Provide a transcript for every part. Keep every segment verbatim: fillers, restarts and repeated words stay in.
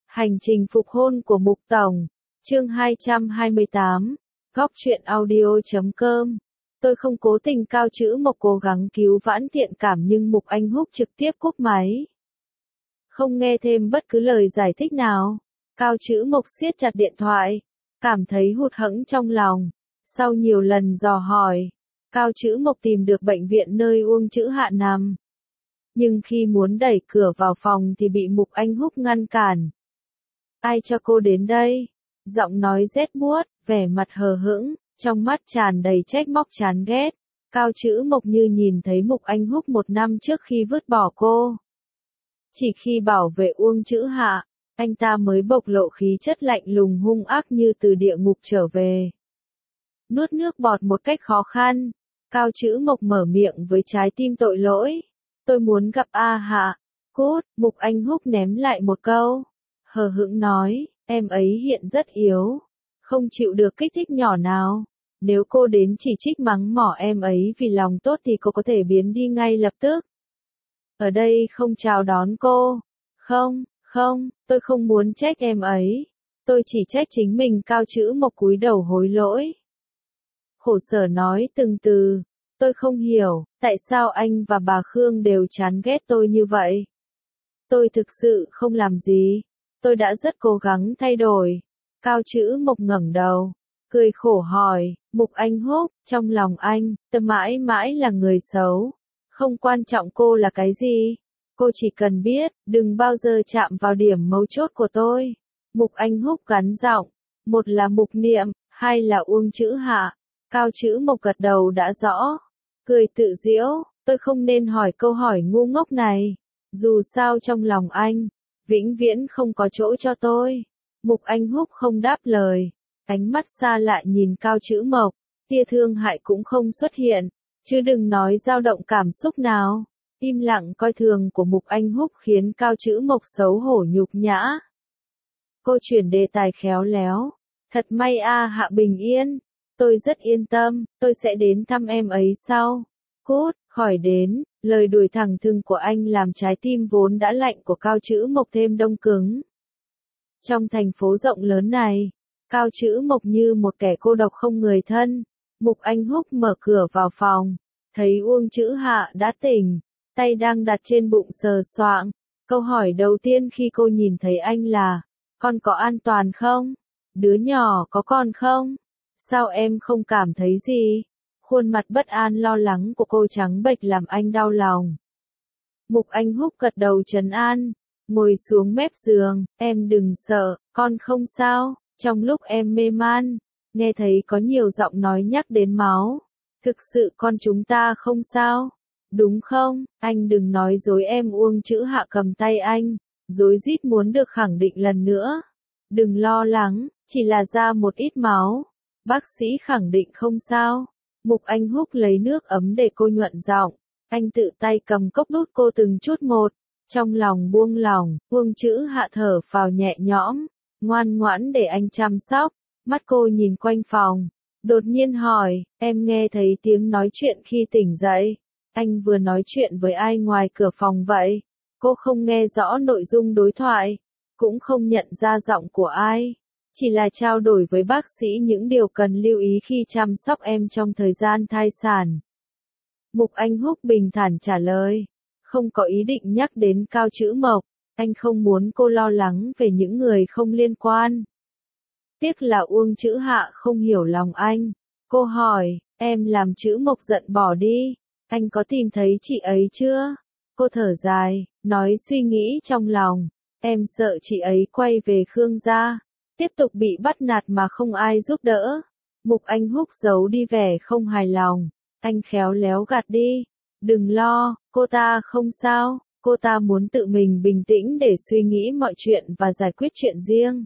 Hành trình phục hôn của Mục Tổng, chương hai trăm hai mươi tám, góc truyện audio chấm com. Tôi không cố tình Cao Chữ Mộc cố gắng cứu vãn thiện cảm nhưng Mục Anh Húc trực tiếp cúp máy. Không nghe thêm bất cứ lời giải thích nào, Cao Chữ Mộc siết chặt điện thoại, cảm thấy hụt hẫng trong lòng. Sau nhiều lần dò hỏi, Cao Chữ Mộc tìm được bệnh viện nơi Uông Chữ Hạ nằm. Nhưng khi muốn đẩy cửa vào phòng thì bị Mục Anh Húc ngăn cản. Ai cho cô đến đây? Giọng nói rét buốt, vẻ mặt hờ hững, trong mắt tràn đầy trách móc chán ghét. Cao Chữ Mộc như nhìn thấy Mục Anh Húc một năm trước khi vứt bỏ cô. Chỉ khi bảo vệ Uông Chữ Hạ, anh ta mới bộc lộ khí chất lạnh lùng hung ác như từ địa ngục trở về. Nuốt nước bọt một cách khó khăn, Cao Chữ Mộc mở miệng với trái tim tội lỗi. Tôi muốn gặp A Hạ. Cút, Mục Anh Húc ném lại một câu. Hờ hững nói, em ấy hiện rất yếu, không chịu được kích thích nhỏ nào. Nếu cô đến chỉ trích mắng mỏ em ấy vì lòng tốt thì cô có thể biến đi ngay lập tức. Ở đây không chào đón cô. Không, không, tôi không muốn trách em ấy. Tôi chỉ trách chính mình. Cao Chữ Mộc cúi đầu hối lỗi. Khổ sở nói từng từ. Tôi không hiểu, tại sao anh và bà Khương đều chán ghét tôi như vậy. Tôi thực sự không làm gì. Tôi đã rất cố gắng thay đổi. Cao Chữ Mộc ngẩng đầu, cười khổ hỏi, Mục Anh Húc, trong lòng anh, tôi mãi mãi là người xấu. Không quan trọng cô là cái gì. Cô chỉ cần biết, đừng bao giờ chạm vào điểm mấu chốt của tôi. Mục Anh Húc gắn giọng, một là Mục Niệm, hai là Uông Chữ Hạ. Cao Chữ Mộc gật đầu đã rõ. Cười tự giễu, tôi không nên hỏi câu hỏi ngu ngốc này. Dù sao trong lòng anh, vĩnh viễn không có chỗ cho tôi. Mục Anh Húc không đáp lời, ánh mắt xa lại nhìn Cao Chữ Mộc, tia thương hại cũng không xuất hiện, chứ đừng nói dao động cảm xúc nào. Im lặng coi thường của Mục Anh Húc khiến Cao Chữ Mộc xấu hổ nhục nhã. Cô chuyển đề tài khéo léo, thật may A Hạ bình yên. Tôi rất yên tâm, tôi sẽ đến thăm em ấy sau. Cút, khỏi đến. Lời đuổi thẳng thừng của anh làm trái tim vốn đã lạnh của Cao Chữ Mộc thêm đông cứng. Trong thành phố rộng lớn này, Cao Chữ Mộc như một kẻ cô độc không người thân. Mục Anh Húc mở cửa vào phòng, thấy Uông Chữ Hạ đã tỉnh, tay đang đặt trên bụng sờ soạng. Câu hỏi đầu tiên khi cô nhìn thấy anh là, con có an toàn không? Đứa nhỏ có con không? Sao em không cảm thấy gì? Khuôn mặt bất an lo lắng của cô trắng bệch làm anh đau lòng. Mục Anh Húc gật đầu trấn an, ngồi xuống mép giường, em đừng sợ, con không sao. Trong lúc em mê man, nghe thấy có nhiều giọng nói nhắc đến máu. Thực sự con chúng ta không sao, đúng không? Anh đừng nói dối em. Uông Chữ Hạ cầm tay anh, rối rít muốn được khẳng định lần nữa. Đừng lo lắng, chỉ là ra một ít máu. Bác sĩ khẳng định không sao. Mục Anh Húc lấy nước ấm để cô nhuận giọng. Anh tự tay cầm cốc đút cô từng chút một. Trong lòng buông lỏng, Uông Chữ Hạ thở phào nhẹ nhõm, ngoan ngoãn để anh chăm sóc. Mắt cô nhìn quanh phòng, đột nhiên hỏi, em nghe thấy tiếng nói chuyện khi tỉnh dậy. Anh vừa nói chuyện với ai ngoài cửa phòng vậy? Cô không nghe rõ nội dung đối thoại, cũng không nhận ra giọng của ai. Chỉ là trao đổi với bác sĩ những điều cần lưu ý khi chăm sóc em trong thời gian thai sản. Mục Anh Húc bình thản trả lời, không có ý định nhắc đến Cao Chữ Mộc, anh không muốn cô lo lắng về những người không liên quan. Tiếc là Uông Chữ Hạ không hiểu lòng anh. Cô hỏi, em làm Chữ Mộc giận bỏ đi, anh có tìm thấy chị ấy chưa? Cô thở dài, nói suy nghĩ trong lòng, em sợ chị ấy quay về Khương gia, tiếp tục bị bắt nạt mà không ai giúp đỡ. Mục Anh Húc giấu đi vẻ không hài lòng, anh khéo léo gạt đi. Đừng lo, cô ta không sao, cô ta muốn tự mình bình tĩnh để suy nghĩ mọi chuyện và giải quyết chuyện riêng.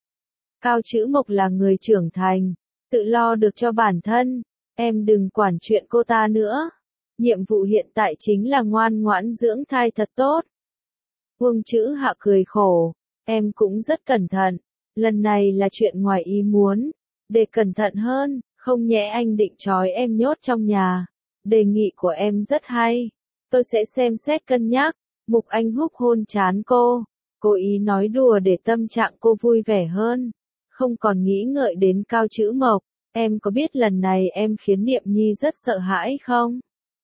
Cao Chữ Mộc là người trưởng thành, tự lo được cho bản thân, em đừng quản chuyện cô ta nữa. Nhiệm vụ hiện tại chính là ngoan ngoãn dưỡng thai thật tốt. Uông Chữ Hạ cười khổ, em cũng rất cẩn thận. Lần này là chuyện ngoài ý muốn. Để cẩn thận hơn, không nhẽ anh định trói em nhốt trong nhà. Đề nghị của em rất hay. Tôi sẽ xem xét cân nhắc. Mục Anh Húc hôn trán cô. cố ý nói đùa để tâm trạng cô vui vẻ hơn, không còn nghĩ ngợi đến Cao Chữ Mộc. Em có biết lần này em khiến Niệm Nhi rất sợ hãi không?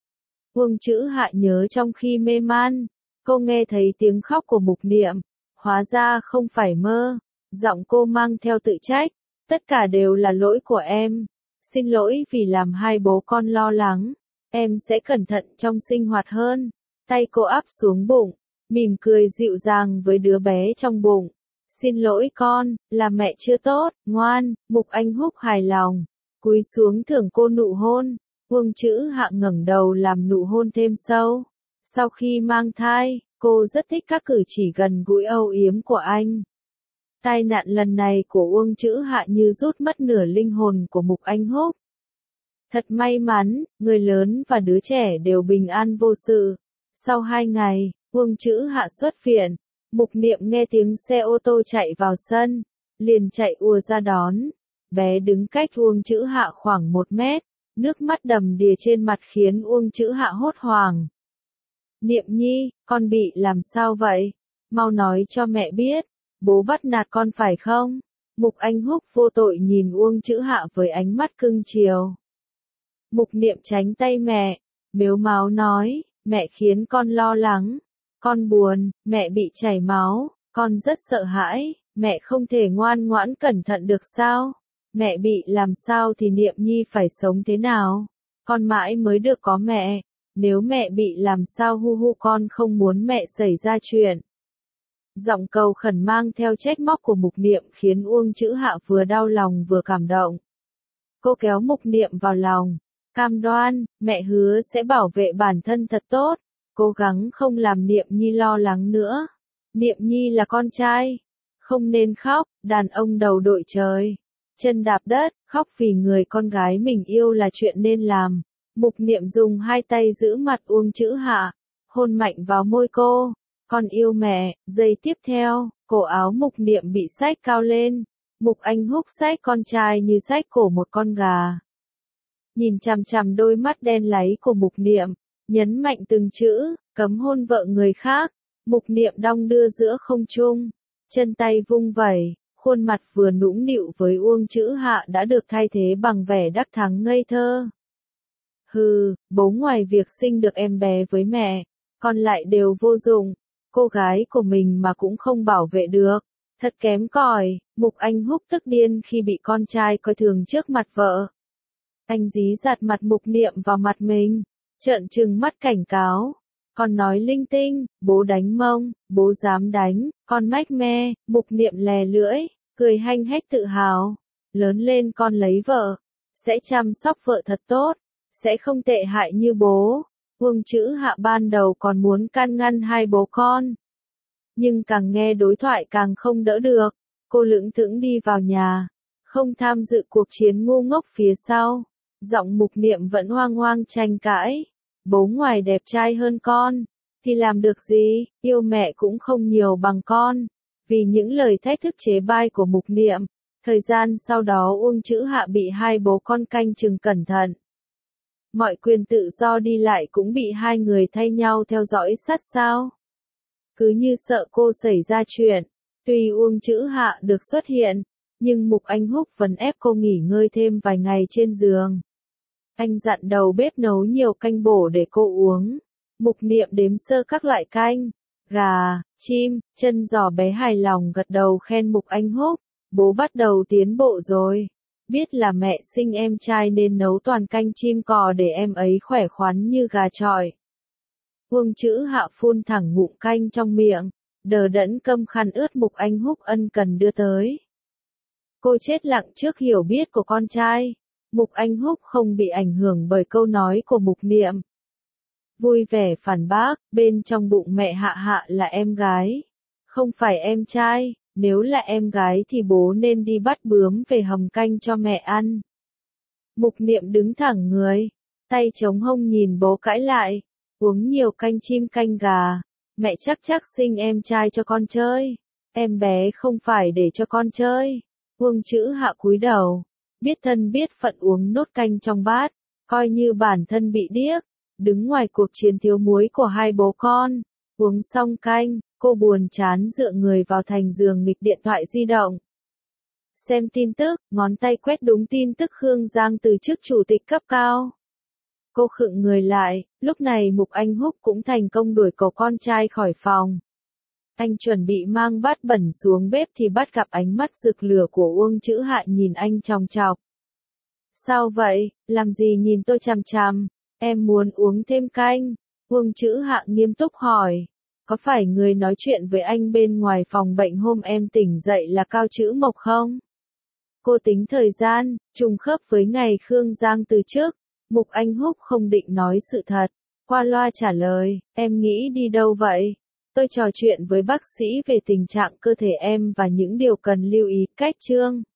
Uông Chữ Hạ nhớ trong khi mê man, cô nghe thấy tiếng khóc của Mục Niệm, hóa ra không phải mơ, giọng cô mang theo tự trách, tất cả đều là lỗi của em, xin lỗi vì làm hai bố con lo lắng, em sẽ cẩn thận trong sinh hoạt hơn, tay cô áp xuống bụng, mỉm cười dịu dàng với đứa bé trong bụng, xin lỗi con, là mẹ chưa tốt, ngoan, Mục Anh Húc hài lòng, cúi xuống thưởng cô nụ hôn. Uông Chữ Hạ ngẩng đầu làm nụ hôn thêm sâu. Sau khi mang thai, cô rất thích các cử chỉ gần gũi âu yếm của anh. Tai nạn lần này của Uông Chữ Hạ như rút mất nửa linh hồn của Mục Anh Húc. Thật may mắn, người lớn và đứa trẻ đều bình an vô sự. Sau hai ngày, Uông Chữ Hạ xuất viện, Mục Niệm nghe tiếng xe ô tô chạy vào sân, liền chạy ùa ra đón. Bé đứng cách Uông Chữ Hạ khoảng một mét. Nước mắt đầm đìa trên mặt khiến Uông Chữ Hạ hốt hoảng. Niệm Nhi, con bị làm sao vậy? Mau nói cho mẹ biết, bố bắt nạt con phải không? Mục Anh Húc vô tội nhìn Uông Chữ Hạ với ánh mắt cưng chiều. Mục Niệm tránh tay mẹ, mếu máo nói, mẹ khiến con lo lắng, con buồn, mẹ bị chảy máu, con rất sợ hãi, mẹ không thể ngoan ngoãn cẩn thận được sao? Mẹ bị làm sao thì Niệm Nhi phải sống thế nào? Con mãi mới được có mẹ. Nếu mẹ bị làm sao hu hu con không muốn mẹ xảy ra chuyện. Giọng cầu khẩn mang theo trách móc của Mục Niệm khiến Uông Chữ Hạ vừa đau lòng vừa cảm động. Cô kéo Mục Niệm vào lòng. Cam đoan, mẹ hứa sẽ bảo vệ bản thân thật tốt. Cố gắng không làm Niệm Nhi lo lắng nữa. Niệm Nhi là con trai. Không nên khóc, đàn ông đầu đội trời. Chân đạp đất, khóc vì người con gái mình yêu là chuyện nên làm. Mục Niệm dùng hai tay giữ mặt Uông Chữ Hạ, hôn mạnh vào môi cô. Con yêu mẹ. Giây tiếp theo, cổ áo Mục Niệm bị xách cao lên. Mục Anh Húc xách con trai như xách cổ một con gà. Nhìn chằm chằm đôi mắt đen láy của Mục Niệm, nhấn mạnh từng chữ, cấm hôn vợ người khác. Mục Niệm đong đưa giữa không trung, chân tay vung vẩy. Khuôn mặt vừa nũng nịu với Uông Chữ Hạ đã được thay thế bằng vẻ đắc thắng ngây thơ. Hừ, bố ngoài việc sinh được em bé với mẹ, còn lại đều vô dụng, cô gái của mình mà cũng không bảo vệ được, thật kém cỏi. Mục Anh Húc tức điên khi bị con trai coi thường trước mặt vợ. Anh dí dặt mặt Mục Niệm vào mặt mình, trợn trừng mắt cảnh cáo. Con nói linh tinh, bố đánh mông, bố dám đánh, con mách me. Mục Niệm lè lưỡi, cười hanh hách tự hào. Lớn lên con lấy vợ, sẽ chăm sóc vợ thật tốt, sẽ không tệ hại như bố. Uông Chữ Hạ ban đầu còn muốn can ngăn hai bố con. Nhưng càng nghe đối thoại càng không đỡ được. Cô lững thững đi vào nhà, không tham dự cuộc chiến ngu ngốc phía sau. Giọng Mục Niệm vẫn hoang hoang tranh cãi. Bố ngoài đẹp trai hơn con, thì làm được gì, yêu mẹ cũng không nhiều bằng con. Vì những lời thách thức chế bai của Mục Niệm, thời gian sau đó Uông Chữ Hạ bị hai bố con canh chừng cẩn thận. Mọi quyền tự do đi lại cũng bị hai người thay nhau theo dõi sát sao. Cứ như sợ cô xảy ra chuyện, tuy Uông Chữ Hạ được xuất hiện, nhưng Mục Anh Húc vẫn ép cô nghỉ ngơi thêm vài ngày trên giường. Anh dặn đầu bếp nấu nhiều canh bổ để cô uống. Mục Niệm đếm sơ các loại canh, gà, chim, chân giò, bé hài lòng gật đầu khen Mục Anh Húc. Bố bắt đầu tiến bộ rồi. Biết là mẹ sinh em trai nên nấu toàn canh chim cò để em ấy khỏe khoắn như gà chọi. Uông Chữ Hạ phun thẳng ngụm canh trong miệng, đờ đẫn câm khăn ướt Mục Anh Húc ân cần đưa tới. Cô chết lặng trước hiểu biết của con trai. Mục Anh Húc không bị ảnh hưởng bởi câu nói của Mục Niệm. Vui vẻ phản bác, bên trong bụng mẹ Hạ Hạ là em gái, không phải em trai. Nếu là em gái thì bố nên đi bắt bướm về hầm canh cho mẹ ăn. Mục Niệm đứng thẳng người, tay chống hông nhìn bố cãi lại. Uống nhiều canh chim canh gà, mẹ chắc chắc sinh em trai cho con chơi. Em bé không phải để cho con chơi. Uông Chữ Hạ cúi đầu, biết thân biết phận uống nốt canh trong bát, coi như bản thân bị điếc, đứng ngoài cuộc chiến thiếu muối của hai bố con. Uống xong canh, Cô buồn chán dựa người vào thành giường nghịch điện thoại di động. Xem tin tức, ngón tay quét đúng tin tức Khương Giang từ chức chủ tịch cấp cao. Cô khựng người lại, lúc này Mục Anh Húc cũng thành công đuổi cậu con trai khỏi phòng. Anh chuẩn bị mang bát bẩn xuống bếp thì bắt gặp ánh mắt rực lửa của Uông Chữ Hạ nhìn anh chòng chọc. Sao vậy, làm gì nhìn tôi chằm chằm, em muốn uống thêm canh. Uông Chữ Hạ nghiêm túc hỏi, có phải người nói chuyện với anh bên ngoài phòng bệnh hôm em tỉnh dậy là Cao Chữ Mộc không? Cô tính thời gian, trùng khớp với ngày Khương Giang từ chức. Mục Anh Húc không định nói sự thật, qua loa trả lời, em nghĩ đi đâu vậy? Tôi trò chuyện với bác sĩ về tình trạng cơ thể em và những điều cần lưu ý. Cách chương